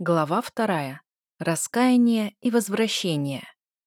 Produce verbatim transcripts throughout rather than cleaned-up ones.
Глава вторая. Раскаяние и возвращение.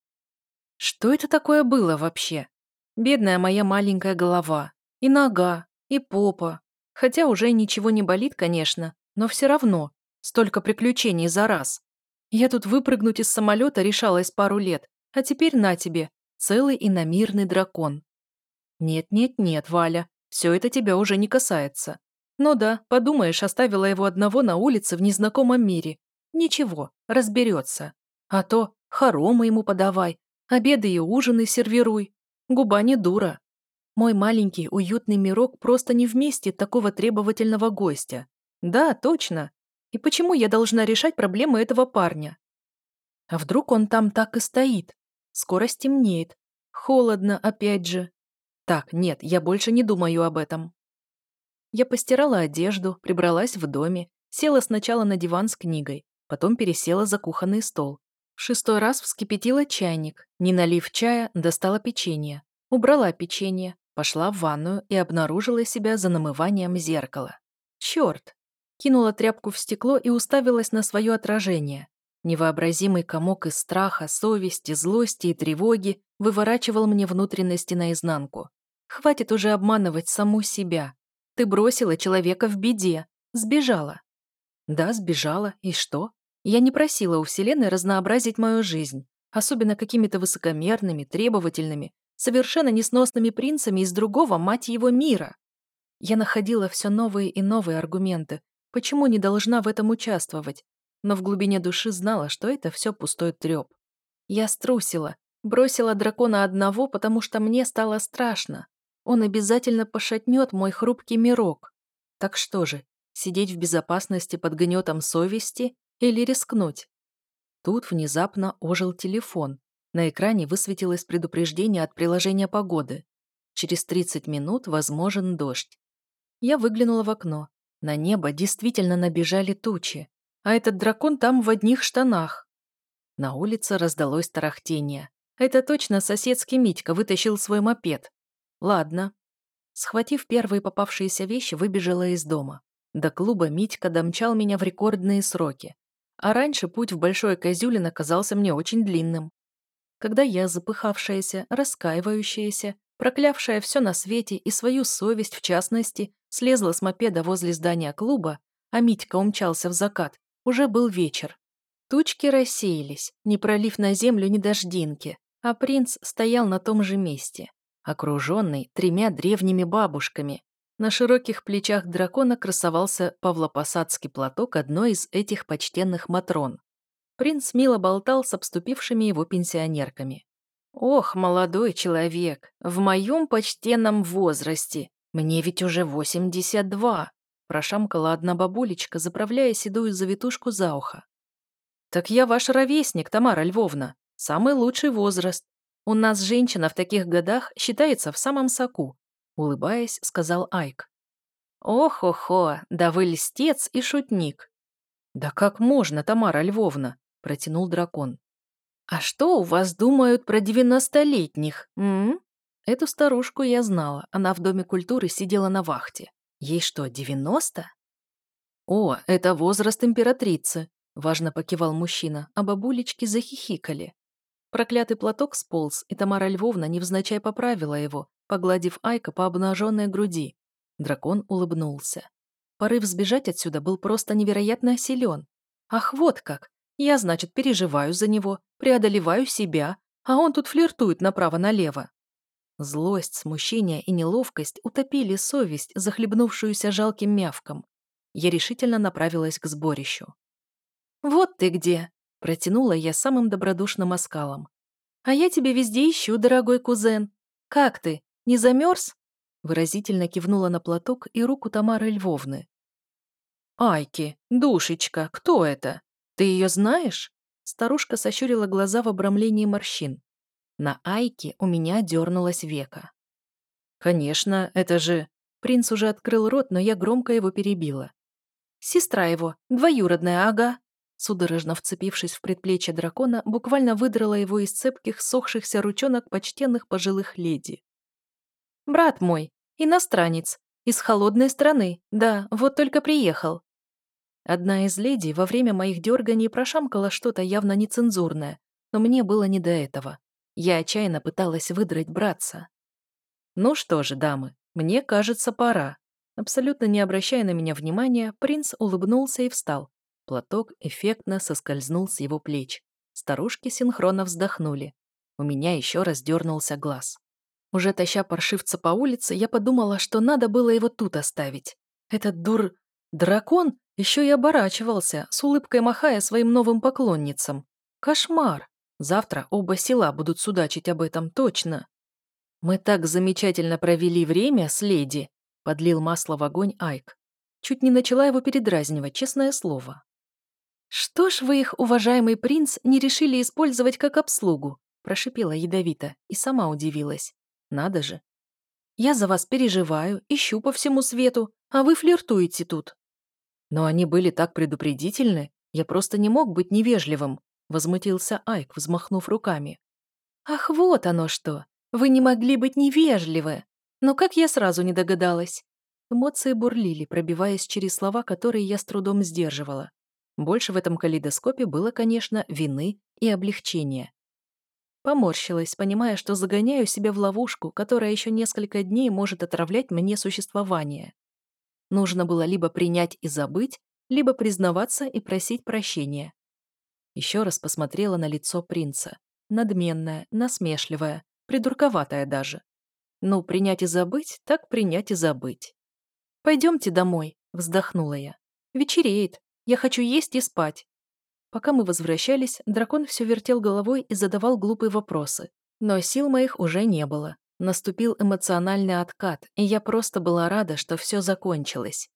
Что это такое было вообще? Бедная моя маленькая голова. И нога, и попа. Хотя уже ничего не болит, конечно, но все равно. Столько приключений за раз. Я тут выпрыгнуть из самолета решалась пару лет, а теперь на тебе, целый иномирный дракон. Нет-нет-нет, Валя, все это тебя уже не касается. Ну да, подумаешь, оставила его одного на улице в незнакомом мире. Ничего, разберется. А то хоромы ему подавай, обеды и ужины сервируй. Губа не дура. Мой маленький уютный мирок просто не вместит такого требовательного гостя. Да, точно. И почему я должна решать проблемы этого парня? А вдруг он там так и стоит? Скоро стемнеет. Холодно опять же. Так, нет, я больше не думаю об этом. Я постирала одежду, прибралась в доме, села сначала на диван с книгой, потом пересела за кухонный стол. В шестой раз вскипятила чайник, не налив чая, достала печенье. Убрала печенье, пошла в ванную и обнаружила себя за намыванием зеркала. Черт! Кинула тряпку в стекло и уставилась на свое отражение. Невообразимый комок из страха, совести, злости и тревоги выворачивал мне внутренности наизнанку. Хватит уже обманывать саму себя. Ты бросила человека в беде. Сбежала. Да, сбежала. И что? Я не просила у Вселенной разнообразить мою жизнь, особенно какими-то высокомерными, требовательными, совершенно несносными принцами из другого, мать его, мира. Я находила все новые и новые аргументы, почему не должна в этом участвовать, но в глубине души знала, что это все пустой треп. Я струсила, бросила дракона одного, потому что мне стало страшно. Он обязательно пошатнет мой хрупкий мирок. Так что же, сидеть в безопасности под гнетом совести или рискнуть? Тут внезапно ожил телефон. На экране высветилось предупреждение от приложения погоды. Через тридцать минут возможен дождь. Я выглянула в окно. На небо действительно набежали тучи. А этот дракон там в одних штанах. На улице раздалось тарахтение. Это точно соседский Митька вытащил свой мопед. Ладно. Схватив первые попавшиеся вещи, выбежала из дома. До клуба Митька домчал меня в рекордные сроки. А раньше путь в Большое Козюлино казался мне очень длинным. Когда я, запыхавшаяся, раскаивающаяся, проклявшая все на свете и свою совесть в частности, слезла с мопеда возле здания клуба, а Митька умчался в закат, уже был вечер. Тучки рассеялись, не пролив на землю ни дождинки, а принц стоял на том же месте, окруженный тремя древними бабушками. На широких плечах дракона красовался павлопосадский платок одной из этих почтенных матрон. Принц мило болтал с обступившими его пенсионерками. «Ох, молодой человек, в моем почтенном возрасте, мне ведь уже восемьдесят два», прошамкала одна бабулечка, заправляя седую завитушку за ухо. «Так я ваш ровесник, Тамара Львовна. Самый лучший возраст. У нас женщина в таких годах считается в самом соку», улыбаясь, сказал Айк. «Ох-охо, да вы льстец и шутник». «Да как можно, Тамара Львовна?» протянул дракон. «А что у вас думают про девяностолетних, м?» Эту старушку я знала, она в Доме культуры сидела на вахте. Ей что, девяносто? «О, это возраст императрицы», — важно покивал мужчина, а бабулечки захихикали. Проклятый платок сполз, и Тамара Львовна невзначай поправила его, погладив Айка по обнаженной груди. Дракон улыбнулся. Порыв сбежать отсюда был просто невероятно силен. Ах, вот как! Я, значит, переживаю за него, преодолеваю себя, а он тут флиртует направо-налево. Злость, смущение и неловкость утопили совесть, захлебнувшуюся жалким мявком. Я решительно направилась к сборищу. «Вот ты где!» – протянула я самым добродушным оскалом. «А я тебя везде ищу, дорогой кузен. Как ты, не замерз?» Выразительно кивнула на платок и руку Тамары Львовны. «Айки, душечка, кто это? Ты ее знаешь?» Старушка сощурила глаза в обрамлении морщин. На Айке у меня дернулось веко. «Конечно, это же...» Принц уже открыл рот, но я громко его перебила. «Сестра его, двоюродная, ага». Судорожно вцепившись в предплечье дракона, буквально выдрала его из цепких, сохшихся ручонок почтенных пожилых леди. «Брат мой, иностранец, из холодной страны, да, вот только приехал». Одна из леди во время моих дерганий прошамкала что-то явно нецензурное, но мне было не до этого. Я отчаянно пыталась выдрать братца. «Ну что же, дамы, мне кажется, пора». Абсолютно не обращая на меня внимания, принц улыбнулся и встал. Платок эффектно соскользнул с его плеч. Старушки синхронно вздохнули. У меня еще раз дернулся глаз. Уже таща паршивца по улице, я подумала, что надо было его тут оставить. Этот дур... дракон еще и оборачивался, с улыбкой махая своим новым поклонницам. Кошмар! Завтра оба села будут судачить об этом точно. «Мы так замечательно провели время с леди», — подлил масло в огонь Айк. Чуть не начала его передразнивать, честное слово. «Что ж вы их, уважаемый принц, не решили использовать как обслугу?» — прошипела ядовито и сама удивилась. «Надо же. Я за вас переживаю, ищу по всему свету, а вы флиртуете тут». «Но они были так предупредительны, я просто не мог быть невежливым», — возмутился Айк, взмахнув руками. «Ах, вот оно что! Вы не могли быть невежливы! Но как я сразу не догадалась!» Эмоции бурлили, пробиваясь через слова, которые я с трудом сдерживала. Больше в этом калейдоскопе было, конечно, вины и облегчения. Поморщилась, понимая, что загоняю себя в ловушку, которая еще несколько дней может отравлять мне существование. Нужно было либо принять и забыть, либо признаваться и просить прощения. Еще раз посмотрела на лицо принца. Надменная, насмешливая, придурковатая даже. Ну, принять и забыть, так принять и забыть. «Пойдемте домой», — вздохнула я. «Вечереет. Я хочу есть и спать». Пока мы возвращались, дракон все вертел головой и задавал глупые вопросы. Но сил моих уже не было. Наступил эмоциональный откат, и я просто была рада, что все закончилось.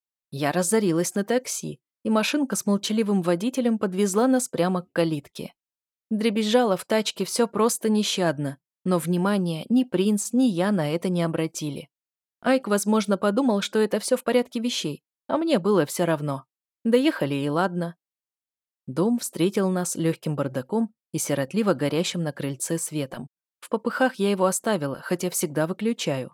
Я разорилась на такси, и машинка с молчаливым водителем подвезла нас прямо к калитке. Дребезжало в тачке все просто нещадно, но внимания ни принц, ни я на это не обратили. Айк, возможно, подумал, что это все в порядке вещей, а мне было все равно. Доехали и ладно. Дом встретил нас легким бардаком и сиротливо горящим на крыльце светом. В попыхах я его оставила, хотя всегда выключаю.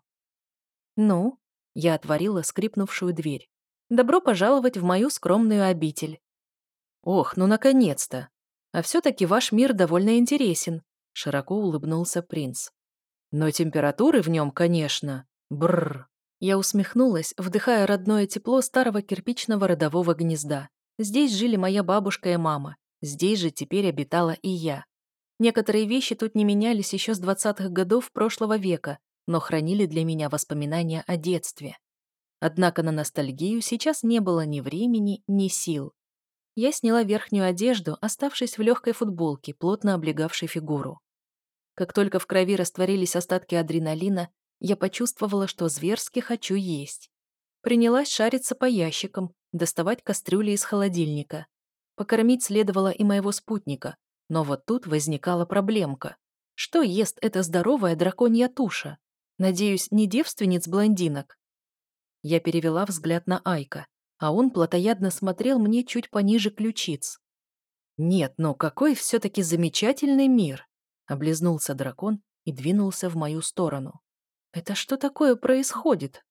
«Ну?» — я отворила скрипнувшую дверь. «Добро пожаловать в мою скромную обитель». «Ох, ну наконец-то! А все-таки ваш мир довольно интересен», — широко улыбнулся принц. «Но температуры в нем, конечно. Бррр». Я усмехнулась, вдыхая родное тепло старого кирпичного родового гнезда. Здесь жили моя бабушка и мама. Здесь же теперь обитала и я. Некоторые вещи тут не менялись еще с двадцатых годов прошлого века, но хранили для меня воспоминания о детстве. Однако на ностальгию сейчас не было ни времени, ни сил. Я сняла верхнюю одежду, оставшись в легкой футболке, плотно облегавшей фигуру. Как только в крови растворились остатки адреналина, я почувствовала, что зверски хочу есть. Принялась шариться по ящикам, доставать кастрюли из холодильника. Покормить следовало и моего спутника, но вот тут возникала проблемка. Что ест эта здоровая драконья туша? Надеюсь, не девственниц-блондинок? Я перевела взгляд на Айка, а он плотоядно смотрел мне чуть пониже ключиц. «Нет, но какой все-таки замечательный мир!» — облизнулся дракон и двинулся в мою сторону. «Это что такое происходит?»